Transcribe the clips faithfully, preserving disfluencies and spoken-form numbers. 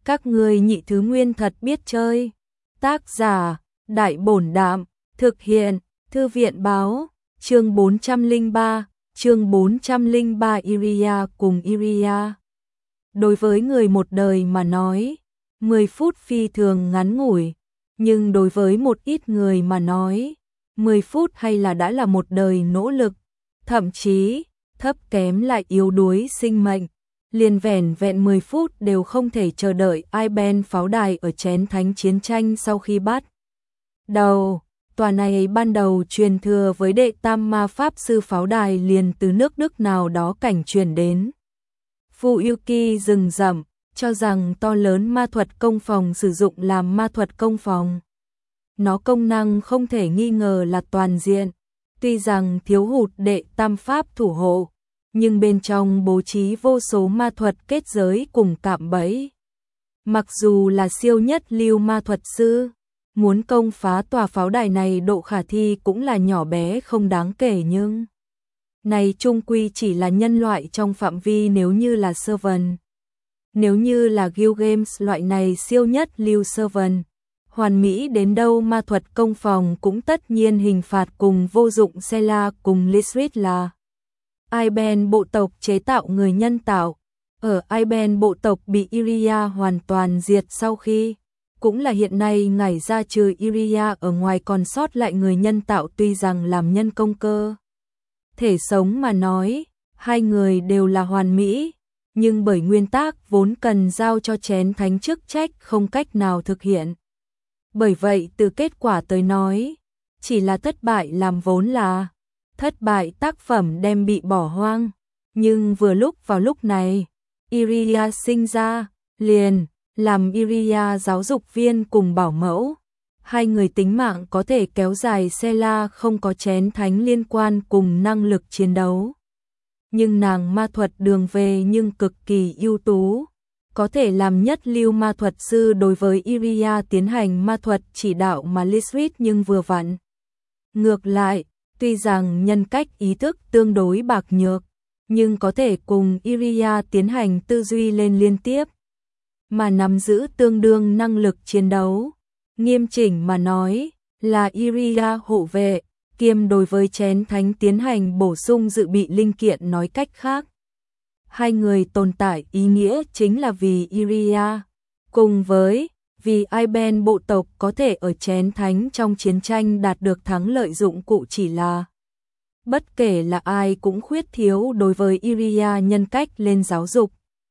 Các ngươi nhị thứ nguyên thật biết chơi. Tác giả, Đại Bổn Đạm, thực hiện, Thư viện báo, chương bốn trăm lẻ ba, chương bốn trăm lẻ ba Iria cùng Iria. Đối với người một đời mà nói, mười phút phi thường ngắn ngủi, nhưng đối với một ít người mà nói, mười phút hay là đã là một đời nỗ lực, thậm chí, thấp kém lại yếu đuối sinh mệnh. Liền vẻn vẹn mười phút đều không thể chờ đợi Ai-Ben pháo đài ở Chén Thánh chiến tranh sau khi bắt đầu. Tòa này ban đầu truyền thừa với đệ tam ma pháp sư pháo đài liền từ nước Đức nào đó cảnh truyền đến Fuyuki rừng rậm, cho rằng to lớn ma thuật công phòng sử dụng làm ma thuật công phòng. Nó công năng không thể nghi ngờ là toàn diện, tuy rằng thiếu hụt đệ tam pháp thủ hộ, nhưng bên trong bố trí vô số ma thuật kết giới cùng cạm bẫy. Mặc dù là siêu nhất lưu ma thuật sư, muốn công phá tòa pháo đài này độ khả thi cũng là nhỏ bé không đáng kể, nhưng này chung quy chỉ là nhân loại trong phạm vi. Nếu như là Servant, nếu như là Guild Games loại này siêu nhất lưu Servant, hoàn mỹ đến đâu ma thuật công phòng cũng tất nhiên hình phạt cùng vô dụng. Sela cùng Lisrit là Ai-Ben bộ tộc chế tạo người nhân tạo. Ở Ai-Ben bộ tộc bị Iria hoàn toàn diệt sau khi, cũng là hiện nay ngải ra trừ Iria ở ngoài còn sót lại người nhân tạo. Tuy rằng làm nhân công cơ thể sống mà nói, hai người đều là hoàn mỹ, nhưng bởi nguyên tắc vốn cần giao cho Chén Thánh chức trách không cách nào thực hiện. Bởi vậy từ kết quả tới nói, chỉ là thất bại làm vốn là thất bại, tác phẩm đem bị bỏ hoang. Nhưng vừa lúc vào lúc này, Iria sinh ra, liền làm Iria giáo dục viên cùng bảo mẫu. Hai người tính mạng có thể kéo dài. Sela không có Chén Thánh liên quan cùng năng lực chiến đấu, nhưng nàng ma thuật đường về nhưng cực kỳ ưu tú, có thể làm nhất lưu ma thuật sư đối với Iria tiến hành ma thuật chỉ đạo mà Lisrit nhưng vừa vặn ngược lại. Tuy rằng nhân cách ý thức tương đối bạc nhược, nhưng có thể cùng Iria tiến hành tư duy lên liên tiếp, mà nắm giữ tương đương năng lực chiến đấu. Nghiêm chỉnh mà nói, là Iria hộ vệ, kiêm đối với Chén Thánh tiến hành bổ sung dự bị linh kiện. Nói cách khác, hai người tồn tại ý nghĩa chính là vì Iria, cùng với vì Ai-Ben bộ tộc có thể ở Chén Thánh trong chiến tranh đạt được thắng lợi. Dụng cụ chỉ là bất kể là ai cũng khuyết thiếu đối với Iria nhân cách lên giáo dục.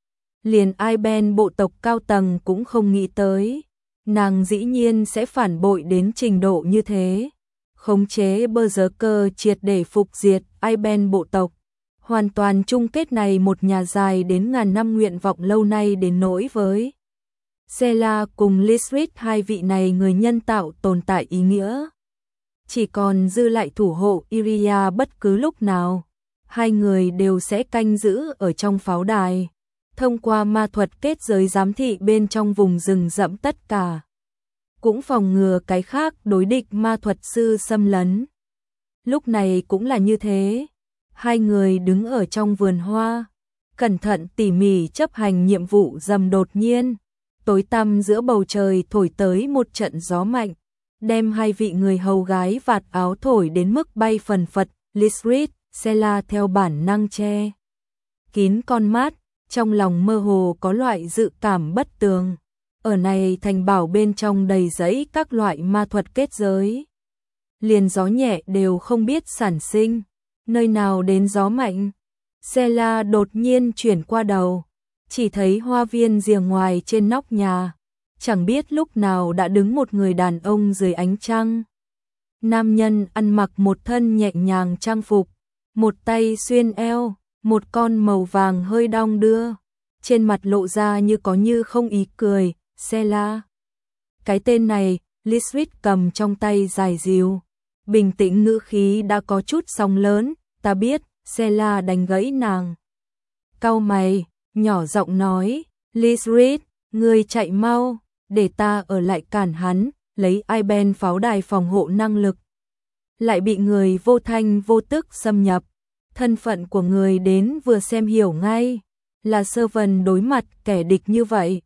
Liền Ai-Ben bộ tộc cao tầng cũng không nghĩ tới, nàng dĩ nhiên sẽ phản bội đến trình độ như thế, khống chế Berserker triệt để phục diệt Ai-Ben bộ tộc, hoàn toàn chung kết này một nhà dài đến ngàn năm nguyện vọng lâu nay. Đến nỗi với Sela cùng Lisrit, hai vị này người nhân tạo tồn tại ý nghĩa, chỉ còn dư lại thủ hộ Iria. Bất cứ lúc nào, hai người đều sẽ canh giữ ở trong pháo đài, thông qua ma thuật kết giới giám thị bên trong vùng rừng rậm tất cả, cũng phòng ngừa cái khác đối địch ma thuật sư xâm lấn. Lúc này cũng là như thế, hai người đứng ở trong vườn hoa, cẩn thận tỉ mỉ chấp hành nhiệm vụ rầm. Đột nhiên, tối tăm giữa bầu trời thổi tới một trận gió mạnh, đem hai vị người hầu gái vạt áo thổi đến mức bay phần phật. Lisrit, Sela theo bản năng che kín con mắt, trong lòng mơ hồ có loại dự cảm bất tường. Ở này thành bảo bên trong đầy rẫy các loại ma thuật kết giới, liền gió nhẹ đều không biết sản sinh, nơi nào đến gió mạnh. Sela đột nhiên chuyển qua đầu, chỉ thấy hoa viên rìa ngoài trên nóc nhà, chẳng biết lúc nào đã đứng một người đàn ông dưới ánh trăng. Nam nhân ăn mặc một thân nhẹ nhàng trang phục, một tay xuyên eo, một con màu vàng hơi đong đưa, trên mặt lộ ra như có như không ý cười. Sela. Cái tên này, Lisrit cầm trong tay dài dìu, bình tĩnh ngữ khí đã có chút sóng lớn. Ta biết. Sela đánh gãy nàng, cau mày, nhỏ giọng nói, Lisrit, ngươi chạy mau, để ta ở lại cản hắn. Lấy Ai-Ben pháo đài phòng hộ năng lực, lại bị người vô thanh vô tức xâm nhập. Thân phận của người đến vừa xem hiểu ngay, là Servant đối mặt kẻ địch như vậy,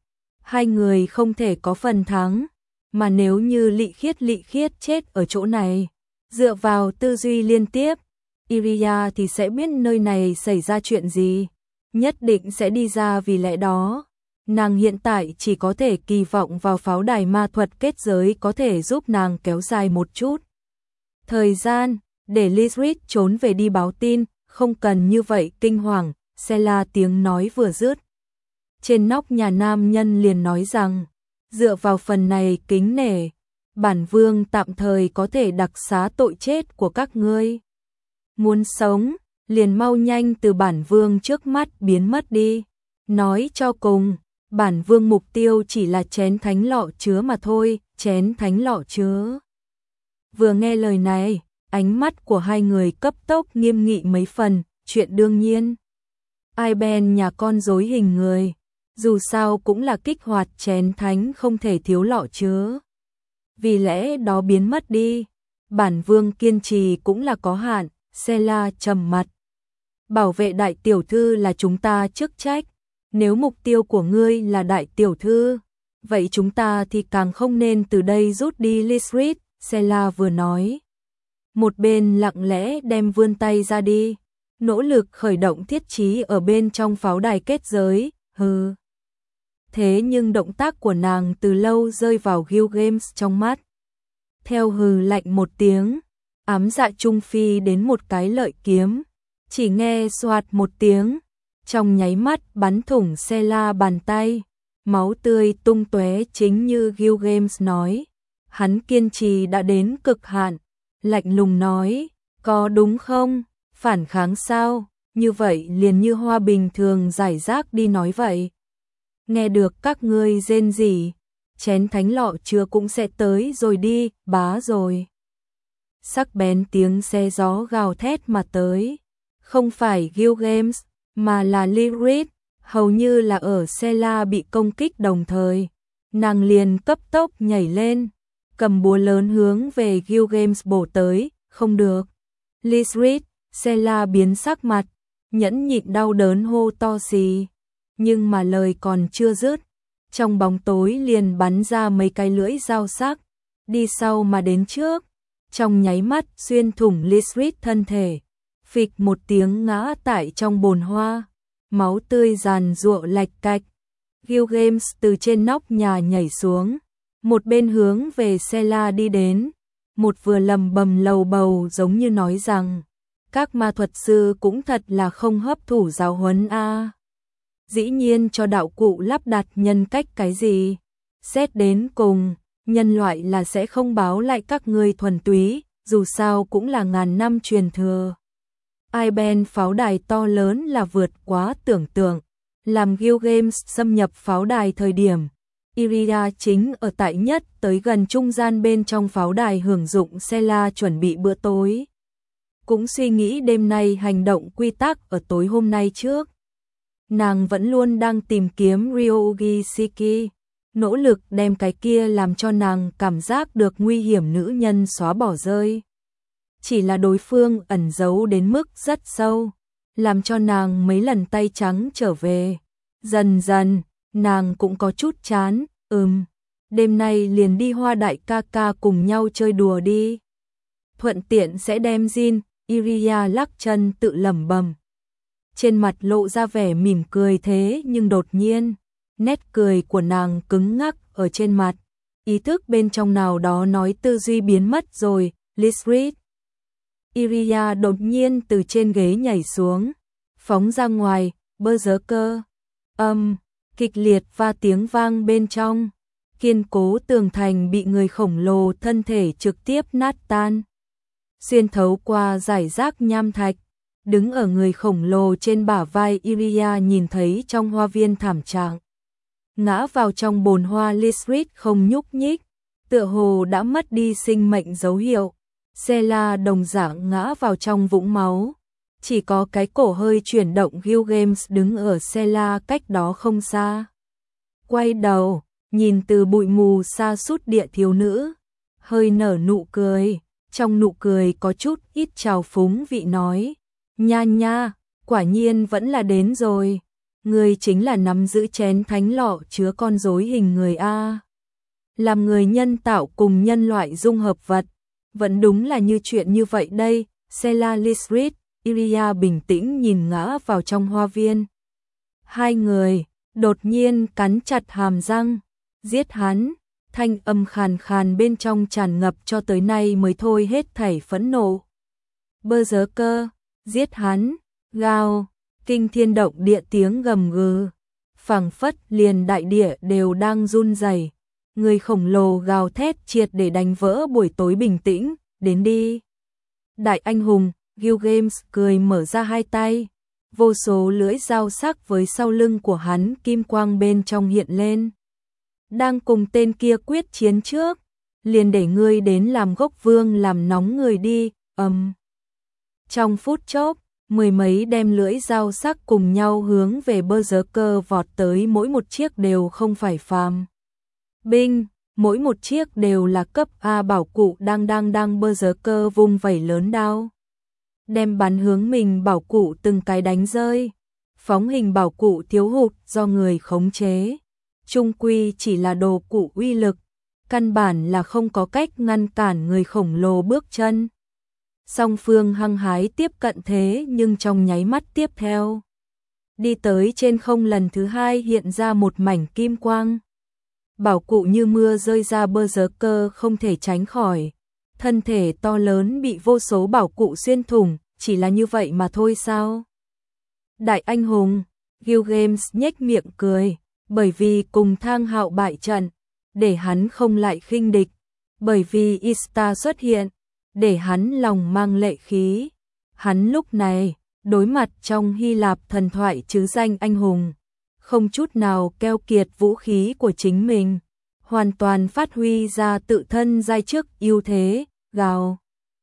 Hai người không thể có phần thắng, mà nếu như Lị Khiết Lị Khiết chết ở chỗ này, dựa vào tư duy liên tiếp, Iria thì sẽ biết nơi này xảy ra chuyện gì, nhất định sẽ đi ra. Vì lẽ đó, nàng hiện tại chỉ có thể kỳ vọng vào pháo đài ma thuật kết giới có thể giúp nàng kéo dài một chút thời gian, để Lisrit trốn về đi báo tin, không cần như vậy kinh hoàng. Sela tiếng nói vừa dứt, trên nóc nhà nam nhân liền nói rằng, dựa vào phần này kính nể, bản vương tạm thời có thể đặc xá tội chết của các ngươi. Muốn sống, liền mau nhanh từ bản vương trước mắt biến mất đi. Nói cho cùng, bản vương mục tiêu chỉ là chén thánh lọ chứa mà thôi, chén thánh lọ chứa. Vừa nghe lời này, ánh mắt của hai người cấp tốc nghiêm nghị mấy phần, chuyện đương nhiên. Ai bèn nhà con rối hình người, dù sao cũng là kích hoạt chén thánh không thể thiếu lọ chứa. Vì lẽ đó biến mất đi, bản vương kiên trì cũng là có hạn. Sela trầm mặt. Bảo vệ đại tiểu thư là chúng ta chức trách, nếu mục tiêu của ngươi là đại tiểu thư, vậy chúng ta thì càng không nên từ đây rút đi. Lisrit, Sela vừa nói, một bên lặng lẽ đem vươn tay ra đi, nỗ lực khởi động thiết trí ở bên trong pháo đài kết giới. Hừ. Thế nhưng động tác của nàng từ lâu rơi vào Gilgamesh trong mắt. Theo hừ lạnh một tiếng, ám dạ trung phi đến một cái lợi kiếm, chỉ nghe xoạt một tiếng, trong nháy mắt bắn thủng Sela bàn tay, máu tươi tung tóe. Chính như Gilgamesh nói, hắn kiên trì đã đến cực hạn, lạnh lùng nói, có đúng không, phản kháng sao, như vậy liền như hoa bình thường giải rác đi nói vậy. Nghe được các ngươi rên rỉ, chén thánh lọ chứa cũng sẽ tới rồi đi, bá rồi. Sắc bén tiếng xe gió gào thét mà tới, không phải Gilgamesh, mà là Lisrit, hầu như là ở Sela bị công kích đồng thời. Nàng liền cấp tốc nhảy lên, cầm búa lớn hướng về Gilgamesh bổ tới, không được. Lisrit, Sela biến sắc mặt, nhẫn nhịn đau đớn hô to xì, nhưng mà lời còn chưa dứt, trong bóng tối liền bắn ra mấy cái lưỡi dao sắc, đi sau mà đến trước. Trong nháy mắt xuyên thủng Lisrit thân thể, phịch một tiếng ngã tại trong bồn hoa, máu tươi giàn giụa lạch cạch. Gilgamesh từ trên nóc nhà nhảy xuống, một bên hướng về Sela đi đến, một vừa lầm bầm lầu bầu giống như nói rằng, các ma thuật sư cũng thật là không hấp thụ giáo huấn a. À. Dĩ nhiên cho đạo cụ lắp đặt nhân cách cái gì, xét đến cùng, nhân loại là sẽ không báo lại các ngươi thuần túy, dù sao cũng là ngàn năm truyền thừa. Ai ben pháo đài to lớn là vượt quá tưởng tượng, làm Gilgamesh xâm nhập pháo đài thời điểm, Iria chính ở tại nhất tới gần trung gian bên trong pháo đài hưởng dụng Sela chuẩn bị bữa tối. Cũng suy nghĩ đêm nay hành động quy tắc ở tối hôm nay trước. Nàng vẫn luôn đang tìm kiếm Ryogi Shiki, nỗ lực đem cái kia làm cho nàng cảm giác được nguy hiểm nữ nhân xóa bỏ rơi. Chỉ là đối phương ẩn giấu đến mức rất sâu, làm cho nàng mấy lần tay trắng trở về. Dần dần, nàng cũng có chút chán, ừm, đêm nay liền đi Hoa đại ca ca cùng nhau chơi đùa đi. Thuận tiện sẽ đem Jin, Iria lắc chân tự lẩm bẩm. Trên mặt lộ ra vẻ mỉm cười, thế nhưng đột nhiên, nét cười của nàng cứng ngắc ở trên mặt. Ý thức bên trong nào đó nói tư duy biến mất rồi. Lisrit. Iria đột nhiên từ trên ghế nhảy xuống, phóng ra ngoài, Berserker. Âm, kịch liệt và tiếng vang bên trong. Kiên cố tường thành bị người khổng lồ thân thể trực tiếp nát tan. Xuyên thấu qua giải rác nham thạch, đứng ở người khổng lồ trên bả vai Iria nhìn thấy trong hoa viên thảm trạng. Ngã vào trong bồn hoa Lisrit không nhúc nhích, tựa hồ đã mất đi sinh mệnh dấu hiệu. Sela đồng dạng ngã vào trong vũng máu. Chỉ có cái cổ hơi chuyển động. Gilgamesh đứng ở Sela cách đó không xa. Quay đầu, nhìn từ bụi mù xa sút địa thiếu nữ, hơi nở nụ cười. Trong nụ cười có chút ít trào phúng vị nói, nha nha, quả nhiên vẫn là đến rồi. Ngươi chính là nắm giữ chén thánh lọ chứa con rối hình người a. Làm người nhân tạo cùng nhân loại dung hợp vật, vẫn đúng là như chuyện như vậy đây. Sela Lisrit, Iria bình tĩnh nhìn ngã vào trong hoa viên. Hai người đột nhiên cắn chặt hàm răng, giết hắn. Thanh âm khàn khàn bên trong tràn ngập cho tới nay mới thôi hết thảy phẫn nộ. Berserker, giết hắn, gào, kinh thiên động địa tiếng gầm gừ, phảng phất liền đại địa đều đang run rẩy. Người khổng lồ gào thét triệt để đánh vỡ buổi tối bình tĩnh, đến đi. Đại anh hùng, Gilgamesh cười mở ra hai tay, vô số lưỡi dao sắc với sau lưng của hắn kim quang bên trong hiện lên. Đang cùng tên kia quyết chiến trước, liền để ngươi đến làm gốc vương làm nóng người đi, ầm. Um. Trong phút chốc, mười mấy đem lưỡi dao sắc cùng nhau hướng về Berserker vọt tới, mỗi một chiếc đều không phải phàm binh, mỗi một chiếc đều là cấp A bảo cụ. Đang đang đang Berserker vung vẩy lớn đao, đem bắn hướng mình bảo cụ từng cái đánh rơi. Phóng hình bảo cụ thiếu hụt do người khống chế, chung quy chỉ là đồ cụ uy lực, căn bản là không có cách ngăn cản người khổng lồ bước chân. Song phương hăng hái tiếp cận thế nhưng trong nháy mắt tiếp theo, đi tới trên không lần thứ hai hiện ra một mảnh kim quang. Bảo cụ như mưa rơi ra, Berserker không thể tránh khỏi. Thân thể to lớn bị vô số bảo cụ xuyên thủng, chỉ là như vậy mà thôi sao? Đại anh hùng, Gilgamesh nhếch miệng cười, bởi vì cùng Thang Hạo bại trận, để hắn không lại khinh địch, bởi vì Ishtar xuất hiện, để hắn lòng mang lệ khí. Hắn lúc này, đối mặt trong Hy Lạp thần thoại chứ danh anh hùng, không chút nào keo kiệt vũ khí của chính mình, hoàn toàn phát huy ra tự thân giai chức ưu thế, gào.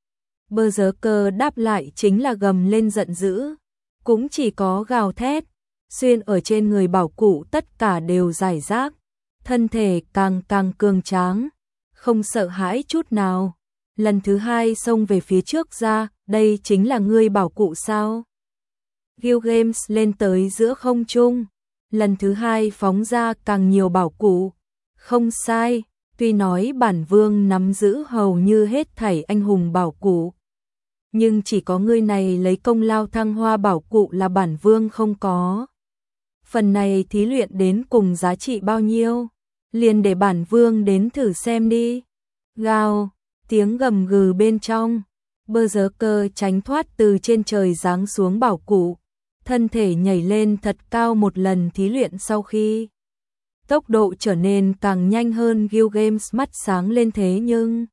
Berserker đáp lại chính là gầm lên giận dữ, cũng chỉ có gào thét, xuyên ở trên người bảo cụ tất cả đều giải rác, thân thể càng càng cường tráng, không sợ hãi chút nào. Lần thứ hai xông về phía trước ra, đây chính là ngươi bảo cụ sao? Gilgamesh lên tới giữa không trung, lần thứ hai phóng ra càng nhiều bảo cụ. Không sai, tuy nói bản vương nắm giữ hầu như hết thảy anh hùng bảo cụ, nhưng chỉ có ngươi này lấy công lao thăng hoa bảo cụ là bản vương không có. Phần này thí luyện đến cùng giá trị bao nhiêu? Liền để bản vương đến thử xem đi. Gào, tiếng gầm gừ bên trong, Berserker tránh thoát từ trên trời giáng xuống bảo cụ, thân thể nhảy lên thật cao. Một lần thí luyện sau khi tốc độ trở nên càng nhanh hơn, Gilgamesh mắt sáng lên. Thế nhưng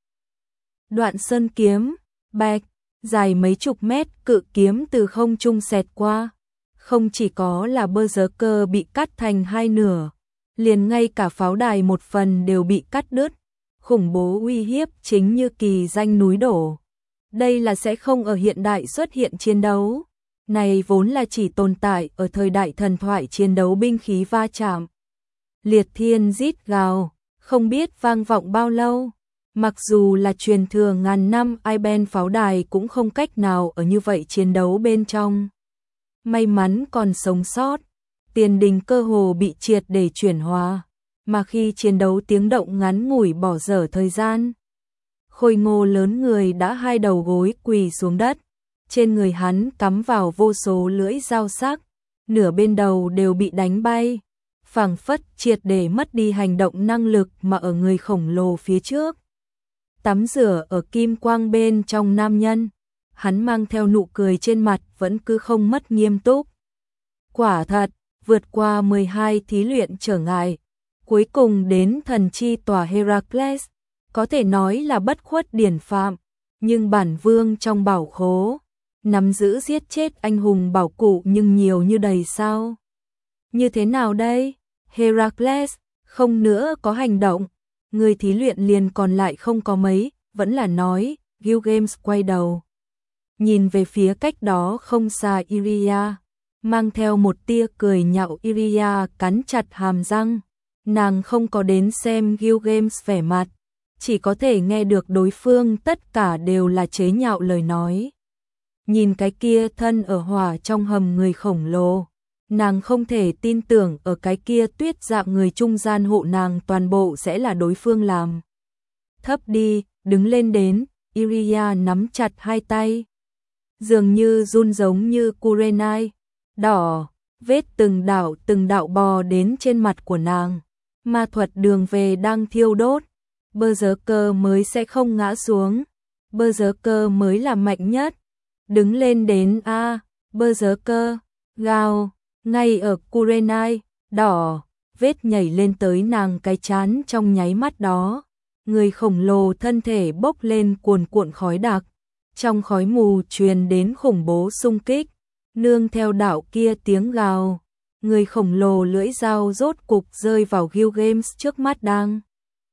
Đoạn Sơn kiếm, bạch, dài mấy chục mét cự kiếm từ không trung xẹt qua, không chỉ có là Berserker bị cắt thành hai nửa, liền ngay cả pháo đài một phần đều bị cắt đứt. Khủng bố uy hiếp chính như kỳ danh núi đổ. Đây là sẽ không ở hiện đại xuất hiện chiến đấu, này vốn là chỉ tồn tại ở thời đại thần thoại chiến đấu binh khí va chạm. Liệt thiên rít gào, không biết vang vọng bao lâu. Mặc dù là truyền thừa ngàn năm, Iben pháo đài cũng không cách nào ở như vậy chiến đấu bên trong. May mắn còn sống sót, tiền đình cơ hồ bị triệt để chuyển hóa, mà khi chiến đấu tiếng động ngắn ngủi bỏ dở thời gian. Khôi ngô lớn người đã hai đầu gối quỳ xuống đất, trên người hắn cắm vào vô số lưỡi dao sắc, nửa bên đầu đều bị đánh bay, phảng phất triệt để mất đi hành động năng lực mà ở người khổng lồ phía trước. Tắm rửa ở kim quang bên trong nam nhân, hắn mang theo nụ cười trên mặt vẫn cứ không mất nghiêm túc. Quả thật, vượt qua mười hai thí luyện trở ngại, cuối cùng đến thần chi tòa Heracles, có thể nói là bất khuất điển phạm, nhưng bản vương trong bảo khố, nắm giữ giết chết anh hùng bảo cụ nhưng nhiều như đầy sao? Như thế nào đây? Heracles, không nữa có hành động, người thí luyện liền còn lại không có mấy, vẫn là nói. Gilgamesh quay đầu, nhìn về phía cách đó không xa Iria, mang theo một tia cười nhạo. Iria cắn chặt hàm răng, nàng không có đến xem Gilgamesh vẻ mặt, chỉ có thể nghe được đối phương tất cả đều là chế nhạo lời nói. Nhìn cái kia thân ở hỏa trong hầm người khổng lồ, Nàng không thể tin tưởng ở cái kia tuyết dạng người trung gian hộ nàng toàn bộ sẽ là đối phương làm. Thấp đi, đứng lên đến, Iria nắm chặt hai tay. Dường như run giống như Kurenai. Đỏ, vết từng đạo từng đạo bò đến trên mặt của nàng. Ma thuật đường về đang thiêu đốt. Berserker mới sẽ không ngã xuống. Berserker mới là mạnh nhất. Đứng lên đến a à, Berserker, gào, ngay ở Kurenai, đỏ, vết nhảy lên tới nàng cái chán trong nháy mắt đó. Người khổng lồ thân thể bốc lên cuồn cuộn khói đặc. Trong khói mù truyền đến khủng bố xung kích. Nương theo đạo kia tiếng gào. Người khổng lồ lưỡi dao rốt cục rơi vào Gilgamesh trước mắt đang.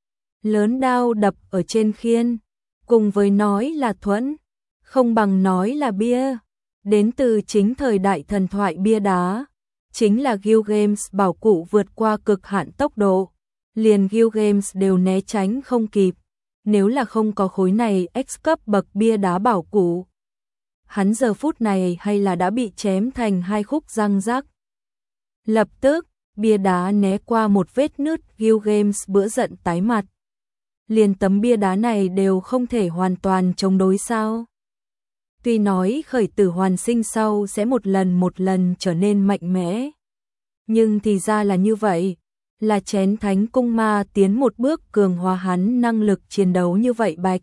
Lớn đao đập ở trên khiên. Cùng với nói là thuẫn, không bằng nói là bia. Đến từ chính thời đại thần thoại bia đá. Chính là Gilgamesh bảo cụ vượt qua cực hạn tốc độ. Liền Gilgamesh đều né tránh không kịp. Nếu là không có khối này X cấp bậc bia đá bảo cụ, hắn giờ phút này hay là đã bị chém thành hai khúc răng rắc. Lập tức, bia đá né qua một vết nứt, Gilgamesh bữa giận tái mặt. Liền tấm bia đá này đều không thể hoàn toàn chống đối sao? Tuy nói khởi tử hoàn sinh sau sẽ một lần một lần trở nên mạnh mẽ, nhưng thì ra là như vậy, là chén thánh cung ma tiến một bước cường hóa hắn năng lực chiến đấu như vậy bạch.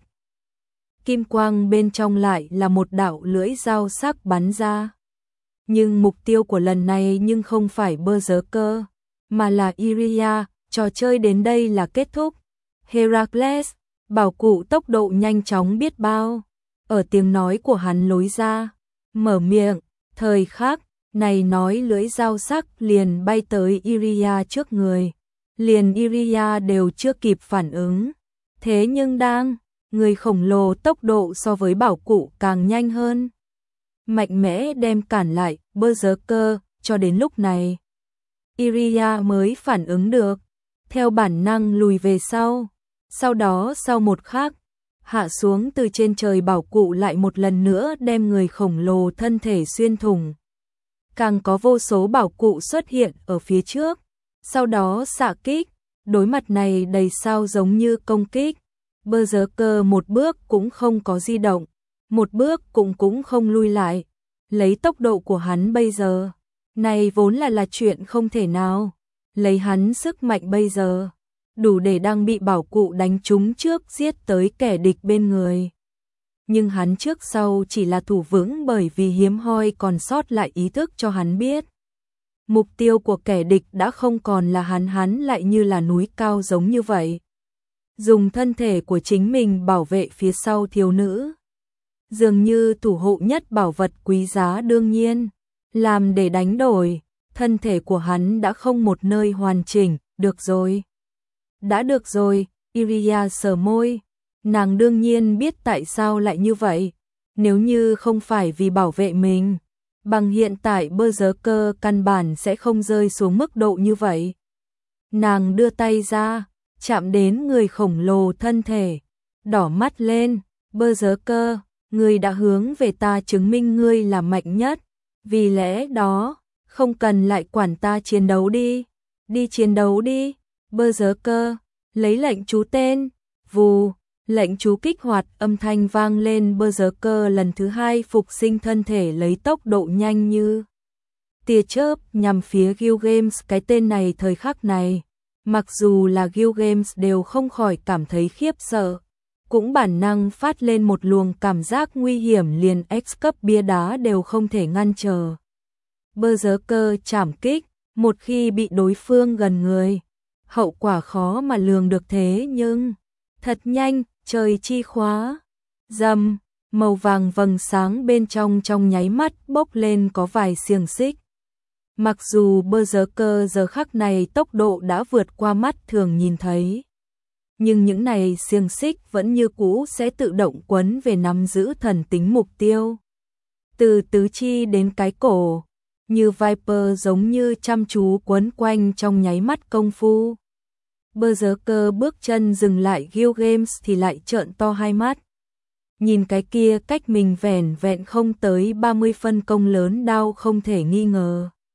Kim quang bên trong lại là một đạo lưỡi dao sắc bắn ra. Nhưng mục tiêu của lần này nhưng không phải Berserker, mà là Iria, trò chơi đến đây là kết thúc. Heracles, bảo cụ tốc độ nhanh chóng biết bao. Ở tiếng nói của hắn lối ra, mở miệng, thời khắc này nói lưỡi dao sắc liền bay tới Iria trước người. Liền Iria đều chưa kịp phản ứng. Thế nhưng đang, người khổng lồ tốc độ so với bảo cụ càng nhanh hơn. Mạnh mẽ đem cản lại Berserker, cho đến lúc này. Iria mới phản ứng được, theo bản năng lùi về sau. Sau đó sau một khắc, hạ xuống từ trên trời bảo cụ lại một lần nữa đem người khổng lồ thân thể xuyên thủng. Càng có vô số bảo cụ xuất hiện ở phía trước, sau đó xạ kích, đối mặt này đầy sao giống như công kích. Berserker một bước cũng không có di động, một bước cũng cũng không lui lại. Lấy tốc độ của hắn bây giờ, này vốn là là chuyện không thể nào. Lấy hắn sức mạnh bây giờ, đủ để đang bị bảo cụ đánh trúng trước giết tới kẻ địch bên người. Nhưng hắn trước sau chỉ là thủ vững bởi vì hiếm hoi còn sót lại ý thức cho hắn biết. Mục tiêu của kẻ địch đã không còn là hắn, hắn lại như là núi cao giống như vậy. Dùng thân thể của chính mình bảo vệ phía sau thiếu nữ. Dường như thủ hộ nhất bảo vật quý giá đương nhiên. Làm để đánh đổi, thân thể của hắn đã không một nơi hoàn chỉnh, được rồi. Đã được rồi, Iria sờ môi. Nàng đương nhiên biết tại sao lại như vậy. Nếu như không phải vì bảo vệ mình, bằng hiện tại Berserker căn bản sẽ không rơi xuống mức độ như vậy. Nàng đưa tay ra, chạm đến người khổng lồ thân thể, đỏ mắt lên. Berserker, ngươi đã hướng về ta chứng minh ngươi là mạnh nhất. Vì lẽ đó, không cần lại quản ta, chiến đấu đi. Đi chiến đấu đi. Berserker, lấy lệnh chú tên. Vù, lệnh chú kích hoạt, âm thanh vang lên. Berserker lần thứ hai phục sinh thân thể lấy tốc độ nhanh như tia chớp nhằm phía Gilgamesh. Cái tên này thời khắc này, mặc dù là Gilgamesh đều không khỏi cảm thấy khiếp sợ. Cũng bản năng phát lên một luồng cảm giác nguy hiểm, liền X cấp bia đá đều không thể ngăn trở. Berserker chảm kích, một khi bị đối phương gần người, hậu quả khó mà lường được, thế nhưng thật nhanh, trời chi khóa. Dầm, màu vàng vầng sáng bên trong trong nháy mắt bốc lên có vài xiềng xích. Mặc dù Berserker giờ khắc này tốc độ đã vượt qua mắt thường nhìn thấy, nhưng những này xiềng xích vẫn như cũ sẽ tự động quấn về nắm giữ thần tính mục tiêu. Từ tứ chi đến cái cổ, như Viper giống như chăm chú quấn quanh trong nháy mắt công phu. Berserker bước chân dừng lại, Gilgamesh thì lại trợn to hai mắt. Nhìn cái kia cách mình vẻn vẹn không tới ba mươi phân công lớn đao không thể nghi ngờ.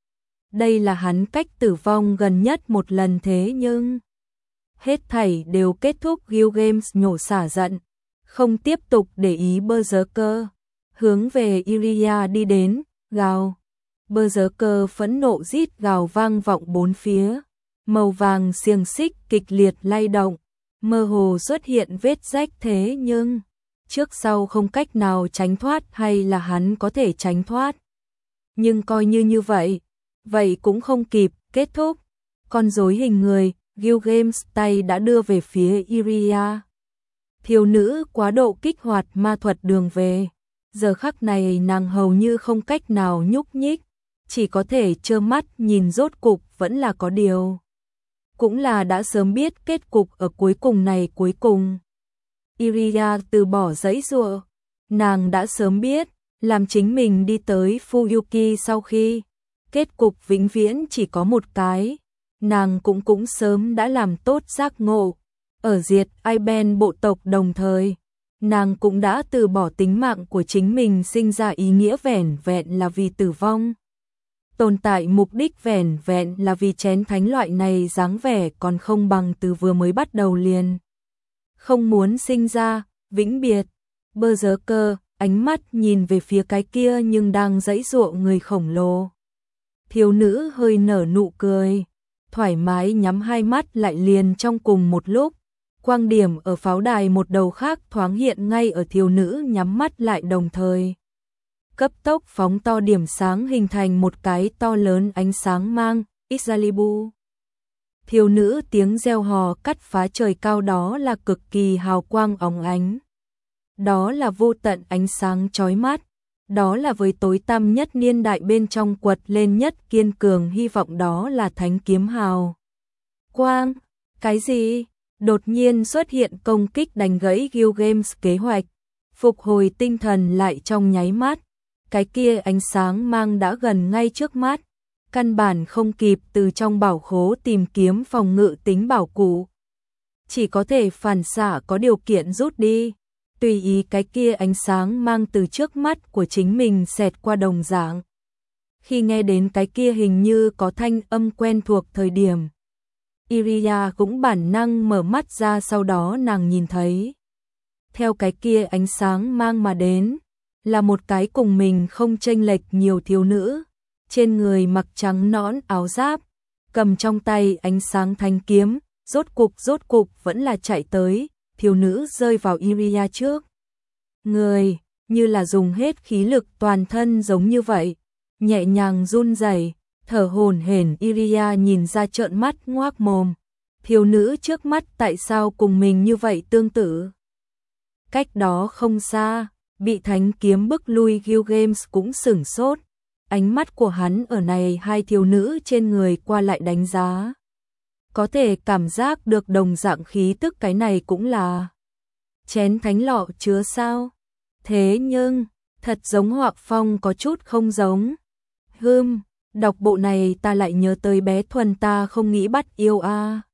Đây là hắn cách tử vong gần nhất một lần thế nhưng hết thảy đều kết thúc. Gilgamesh nhổ xả giận, không tiếp tục để ý Berserker, hướng về Iria đi đến, gào. Berserker phẫn nộ rít gào vang vọng bốn phía, màu vàng xiềng xích kịch liệt lay động, mơ hồ xuất hiện vết rách thế nhưng trước sau không cách nào tránh thoát, hay là hắn có thể tránh thoát. Nhưng coi như như vậy, vậy cũng không kịp, kết thúc. Con rối hình người, Gilgamesh tay đã đưa về phía Iria. Thiếu nữ quá độ kích hoạt ma thuật đường về. Giờ khắc này nàng hầu như không cách nào nhúc nhích, chỉ có thể trơ mắt nhìn. Rốt cục vẫn là có điều. Cũng là đã sớm biết kết cục ở cuối cùng này. Cuối cùng Iria từ bỏ giãy giụa, nàng đã sớm biết, làm chính mình đi tới Fuyuki sau khi kết cục vĩnh viễn chỉ có một cái, nàng cũng cũng sớm đã làm tốt giác ngộ. Ở diệt Aiben bộ tộc đồng thời, nàng cũng đã từ bỏ tính mạng của chính mình, sinh ra ý nghĩa vẻn vẹn là vì tử vong. Tồn tại mục đích vẻn vẹn là vì chén thánh, loại này dáng vẻ còn không bằng từ vừa mới bắt đầu liền không muốn sinh ra, vĩnh biệt. Berserker ánh mắt nhìn về phía cái kia nhưng đang giãy giụa người khổng lồ. Thiếu nữ hơi nở nụ cười, thoải mái nhắm hai mắt lại liền trong cùng một lúc. Quang điểm ở pháo đài một đầu khác thoáng hiện ngay ở thiếu nữ nhắm mắt lại đồng thời. Cấp tốc phóng to điểm sáng hình thành một cái to lớn ánh sáng mang, Excalibur. Thiếu nữ tiếng reo hò cắt phá trời cao, đó là cực kỳ hào quang óng ánh. Đó là vô tận ánh sáng chói mắt. Đó là với tối tăm nhất niên đại bên trong quật lên nhất kiên cường hy vọng, đó là thánh kiếm hào quang. Cái gì? Đột nhiên xuất hiện công kích đánh gãy Gilgamesh kế hoạch, phục hồi tinh thần lại trong nháy mắt. Cái kia ánh sáng mang đã gần ngay trước mắt, căn bản không kịp từ trong bảo khố tìm kiếm phòng ngự tính bảo cụ, chỉ có thể phản xạ có điều kiện rút đi. Tùy ý cái kia ánh sáng mang từ trước mắt của chính mình xẹt qua đồng dạng. Khi nghe đến cái kia hình như có thanh âm quen thuộc thời điểm, Iria cũng bản năng mở mắt ra, sau đó nàng nhìn thấy theo cái kia ánh sáng mang mà đến là một cái cùng mình không chênh lệch nhiều thiếu nữ, trên người mặc trắng nõn áo giáp, cầm trong tay ánh sáng thanh kiếm. Rốt cục rốt cục vẫn là chạy tới. Thiếu nữ rơi vào Iria trước người, như là dùng hết khí lực toàn thân giống như vậy, nhẹ nhàng run rẩy, thở hổn hển. Iria nhìn ra trợn mắt ngoác mồm, thiếu nữ trước mắt tại sao cùng mình như vậy tương tự. Cách đó không xa, bị thánh kiếm bức lui Gilgamesh cũng sửng sốt, ánh mắt của hắn ở này hai thiếu nữ trên người qua lại đánh giá. Có thể cảm giác được đồng dạng khí tức, cái này cũng là chén thánh lọ chứa sao? Thế nhưng, thật giống Hoạc Phong có chút không giống. Hừm, đọc bộ này ta lại nhớ tới bé Thuần, ta không nghĩ bắt yêu a. À.